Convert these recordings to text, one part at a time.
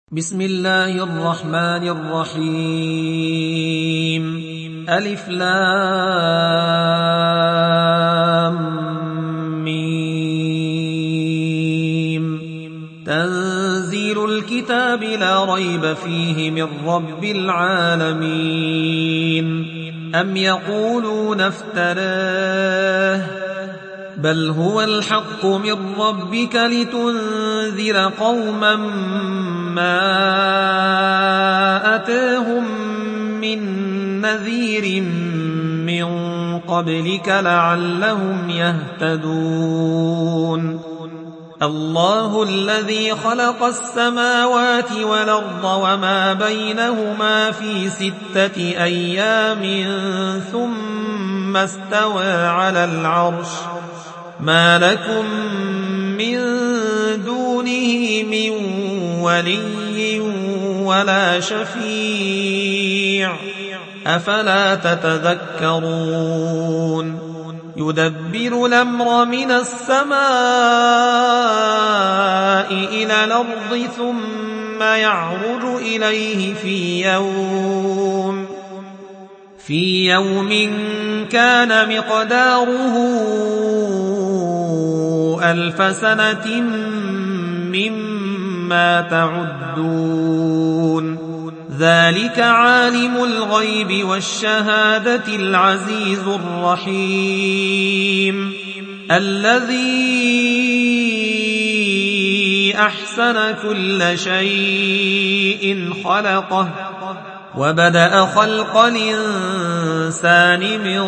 بسم الله الرحمن الرحيم ألف لام ميم تنزيل الكتاب لا ريب فيه من رب العالمين أم يقولون افتراه بل هو الحق من ربك لتنذر قوما ما أتاهم من نذير من قبلك لعلهم يهتدون الله الذي خلق السماوات والأرض وما بينهما في 6 أيام ثم استوى على العرش ما لكم من دونه من ولي ولا شفيع أفلا تتذكرون يدبر الأمر من السماء إلى الأرض ثم يعرج إليه في يوم كان مقداره 1000 سنة مما تعدون ذلك عالم الغيب والشهادة العزيز الرحيم الذي أحسن كل شيء خلقه وبدأ خلق الإنسان من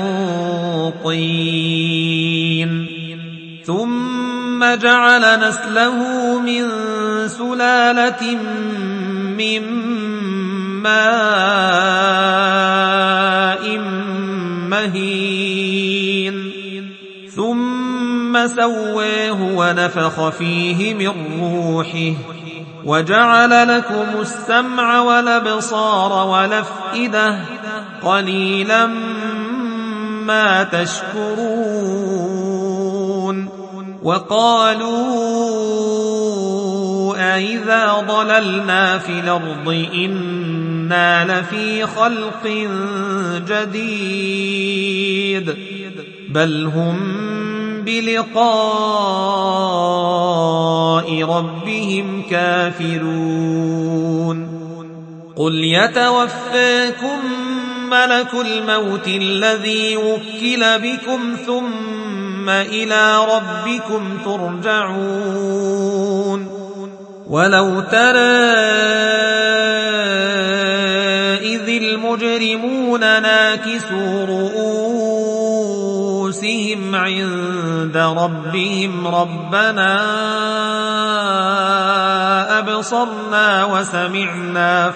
طين ثم جعل نسله من سلالة من ماء مهين ثم سواه ونفخ فيه من روحه وجعل لكم السمع والأبصار والأفئدة قليلا ما تشكرون وقالوا أئذا ضللنا في الأرض إنا لفي خلق جديد بل هم بلقاء ربهم كافرون قل يتوفاكم ملك الموت الذي وكل بكم ثم إلى ربكم ترجعون ولو ترى إذ المجرمون ناكسوا رؤوسهم عند ربهم ربنا أبصرنا وسمعنا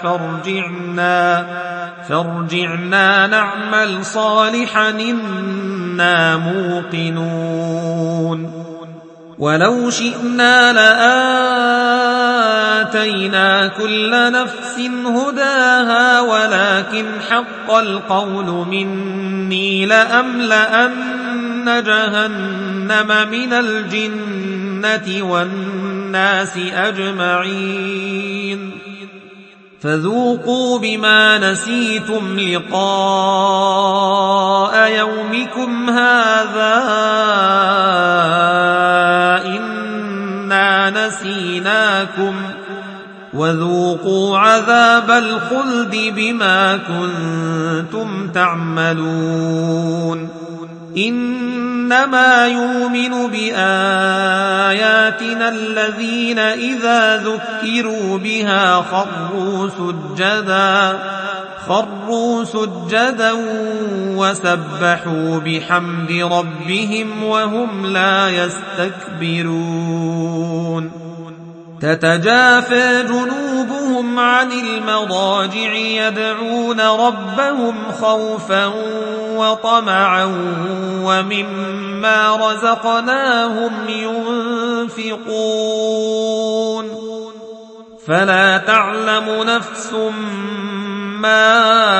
فارجعنا نعمل صالحا إنا موقنون ولو شئنا لآتينا كل نفس هداها ولكن حق القول مني لأملأن جهنم من الجنة والناس أجمعين فذوقوا بما نسيتم لقاء يومكم هذا إنا نسيناكم وذوقوا عذاب الخلد بما كنتم تعملون إنما يؤمن بآياتنا الذين إذا ذكروا بها خروا سجدا وسبحوا بحمد ربهم وهم لا يستكبرون تتجافى جنوبهم عن المضاجع يدعون ربهم خوفا وطمعا ومما رزقناهم ينفقون فلا تعلم نفس ما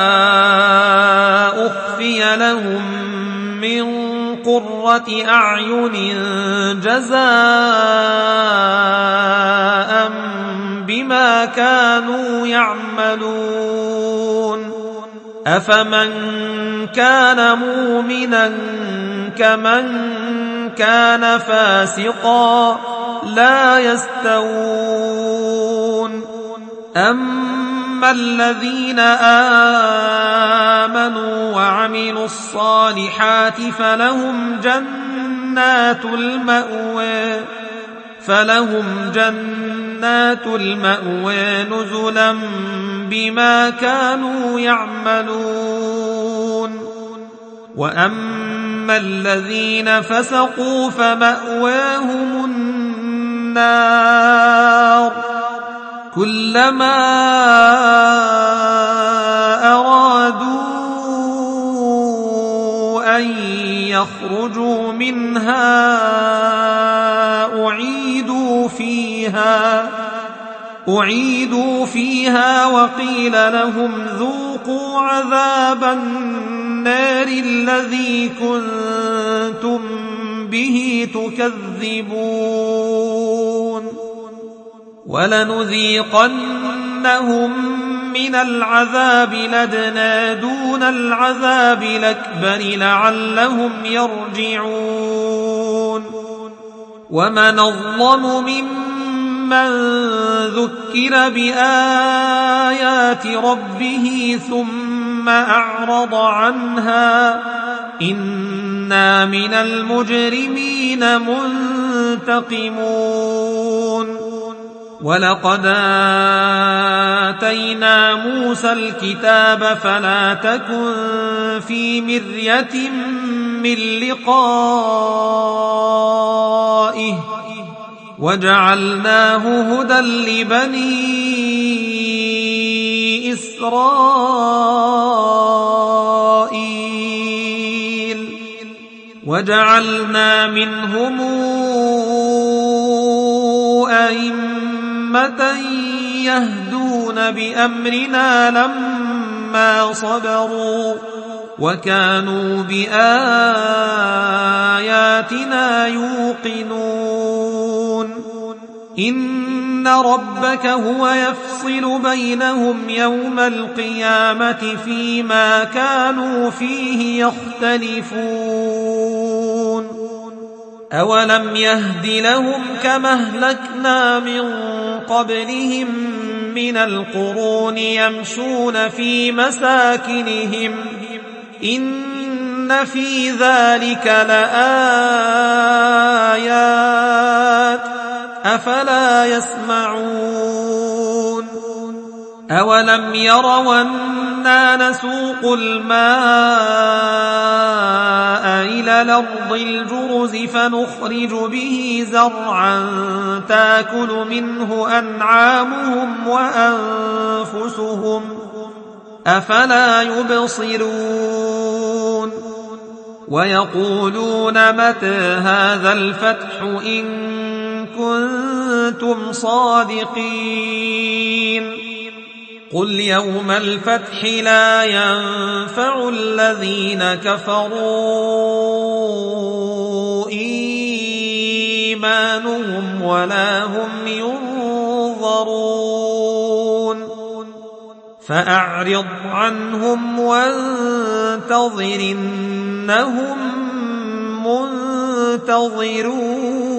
أخفي لهم من قرة أعين جزاء بما كانوا يعملون أفمن كان مؤمنا كمن كان فاسقا لا يستوون أما الذين آمنوا وعملوا الصالحات فلهم جنات المأوى نزلا بما كانوا يعملون وأما الذين فسقوا فمأواهم النار كلما أرادوا أن يخرجوا منها أعيدوا فيها وقيل لهم ذوقوا عذاب النار الذي كنتم به تكذبون ولنذيقنهم من العذاب الأدنى دون العذاب الأكبر لعلهم يرجعون ومن أظلم ممن ذكر بآيات ربه ثم أعرض عنها إنا من المجرمين منتقمون ولقد آتينا موسى الكتاب فلا تكن في مرية من لقائه وجعلناه هدى لبني إسرائيل وجعلنا منهم أئمة يهدون بأمرنا لما صبروا وكانوا بآياتنا يوقنون إن ربك هو يفصل بينهم يوم القيامة فيما كانوا فيه يختلفون أولم يهد لهم كما أهلكنا من قبلهم من القرون يمشون في مساكنهم إن في ذلك لآيات أفلا يسمعون أولم يروا أنا نسوق الماء إلى الأرض الجرز فنخرج به زرعا تاكل منه أنعامهم وأنفسهم أفلا يبصرون ويقولون متى هذا الفتح إن كنتم صادقين قل يوم الفتح لا ينفع الذين كفروا إيمانهم ولا هم ينظرون فأعرض عنهم وانتظر إنهم منتظرون